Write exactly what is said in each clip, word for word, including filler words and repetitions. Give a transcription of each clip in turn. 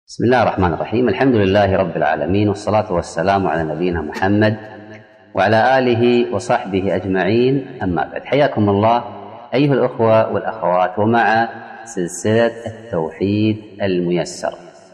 بسم الله الرحمن الرحيم. الحمد لله رب العالمين، والصلاة والسلام على نبينا محمد وعلى آله وصحبه أجمعين، أما بعد. حياكم الله أيها الأخوة والأخوات، ومع سلسلة التوحيد الميسر.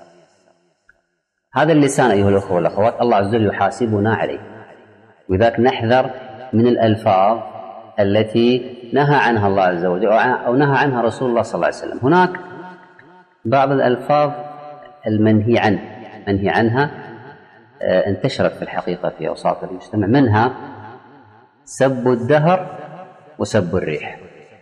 هذا اللسان أيها الأخوة والأخوات الله عز وجل يحاسبنا عليه، وذاك نحذر من الألفاظ التي نهى عنها الله عز وجل أو نهى عنها رسول الله صلى الله عليه وسلم. هناك بعض الألفاظ المنهي عنه منهي عنها انتشرت في الحقيقة في أوساط المجتمع، منها سب الدهر وسب الريح.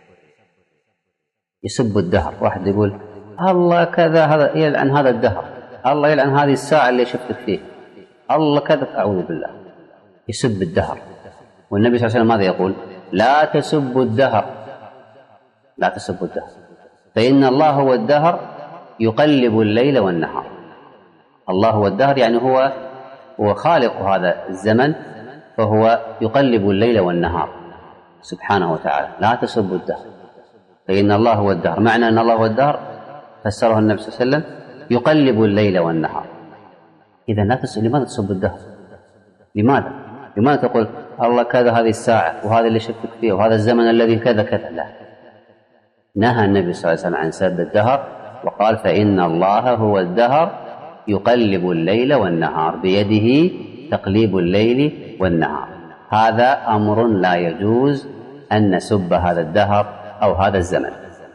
يسب الدهر، واحد يقول الله كذا، هذا يلعن هذا الدهر، الله يلعن هذه الساعة اللي شفتك فيه، الله كذا، أعوذ بالله. يسب الدهر، والنبي صلى الله عليه وسلم ماذا يقول؟ لا تسبوا الدهر، لا تسبوا الدهر، فإن الله هو الدهر يقلب الليل والنهار. الله هو الدهر، يعني هو هو خالق هذا الزمن، فهو يقلب الليل والنهار سبحانه وتعالى. لا تسبوا الدهر فإن الله هو الدهر. معنى أن الله هو الدهر فسره النبي صلى الله عليه وسلم يقلب الليل والنهار. إذا لا تسب. لماذا تسب الدهر؟ لماذا؟ لماذا تقول الله كذا هذه الساعة، وهذا اللي شفتك فيه، وهذا الزمن الذي كذا كذا؟ لا، نهى النبي صلى الله عليه وسلم عن سب الدهر، وقال فإن الله هو الدهر يقلب الليل والنهار، بيده تقليب الليل والنهار. هذا أمر لا يجوز أن نسب هذا الدهر أو هذا الزمن.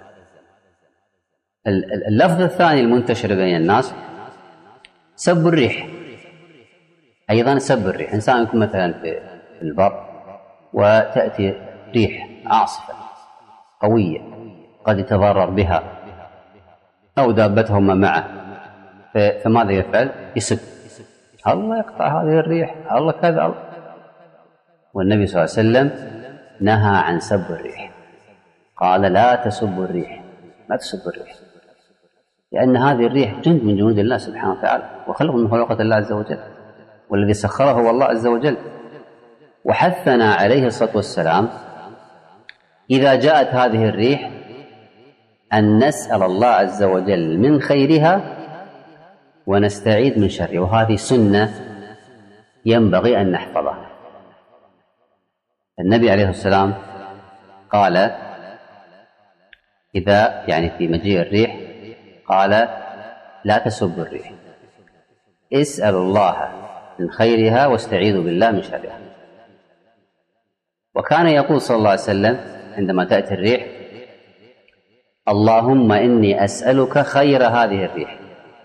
اللفظ الثاني المنتشر بين الناس سب الريح. أيضا سب الريح، إنسان يكون مثلا في البر وتأتي ريح عاصفة قوية قد يتضرر بها أو دابتهم معه، فماذا يفعل؟ يسب الله يقطع هذه الريح، الله كذا الله. والنبي صلى الله عليه وسلم نهى عن سب الريح، قال لا تسبوا الريح، لا تسبوا الريح، لأن هذه الريح جند من جنود الله سبحانه وتعالى، وخلق من خلقة الله عز وجل، والذي سخره هو الله عز وجل. وحثنا عليه الصلاة والسلام إذا جاءت هذه الريح أن نسأل الله عز وجل من خيرها ونستعيذ من شرها، وهذه سنة ينبغي أن نحفظها. النبي عليه السلام قال إذا يعني في مجيء الريح قال لا تسبوا الريح، اسألوا الله من خيرها واستعيذوا بالله من شرها. وكان يقول صلى الله عليه وسلم عندما تأتي الريح اللهم إني أسألك خير هذه الريح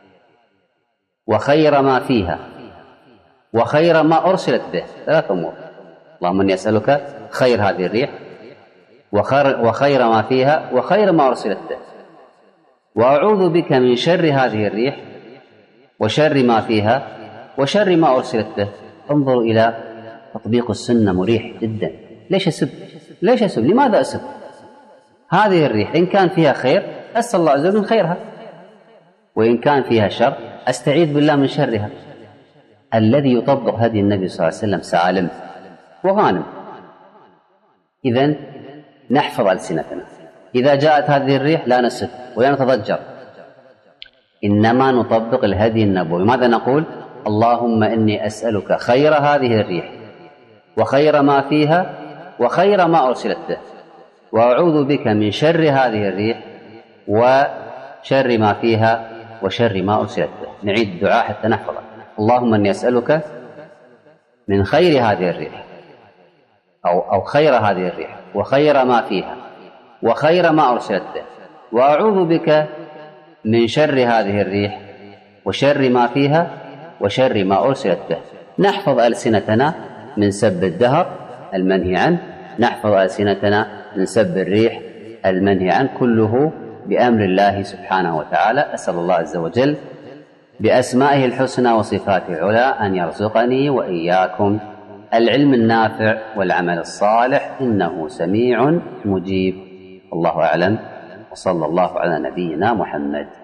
وخير ما فيها وخير ما أرسلت به. ثلاث أمور: اللهم إني أسألك خير هذه الريح وخير, وخير ما فيها وخير ما أرسلت به، وأعوذ بك من شر هذه الريح وشر ما فيها وشر ما أرسلت به. انظروا إلى تطبيق السنة، مريح جدا. ليش أسب؟ ليش أسب؟ لماذا أسب؟ هذه الريح إن كان فيها خير أسأل الله عز وجل من خيرها، وإن كان فيها شر أستعيذ بالله من شرها. الذي يطبق هدي النبي صلى الله عليه وسلم سالم وغانم. إذن نحفظ ألسنتنا، إذا جاءت هذه الريح لا نسب ولا نتضجر، إنما نطبق الهدي النبوي. ماذا نقول؟ اللهم إني أسألك خير هذه الريح وخير ما فيها وخير ما أرسلت به، وأعوذ بك من شر هذه الريح وشر ما فيها وشر ما أرسلت به. نعيد الدعاء حتى نحفظه. اللهم إني أسألك من خير هذه الريح أو, أو خير هذه الريح وخير ما فيها وخير ما أرسلت به، وأعوذ بك من شر هذه الريح وشر ما فيها وشر ما أرسلت به. نحفظ ألسنتنا من سب الدهر المنهي عنه، نحفظ ألسنتنا من سب الريح المنهي عنه، كله بأمر الله سبحانه وتعالى. أسأل الله عز وجل بأسمائه الحسنى وصفاته العلى أن يرزقني وإياكم العلم النافع والعمل الصالح، إنه سميع مجيب. الله أعلم، وصلى الله على نبينا محمد.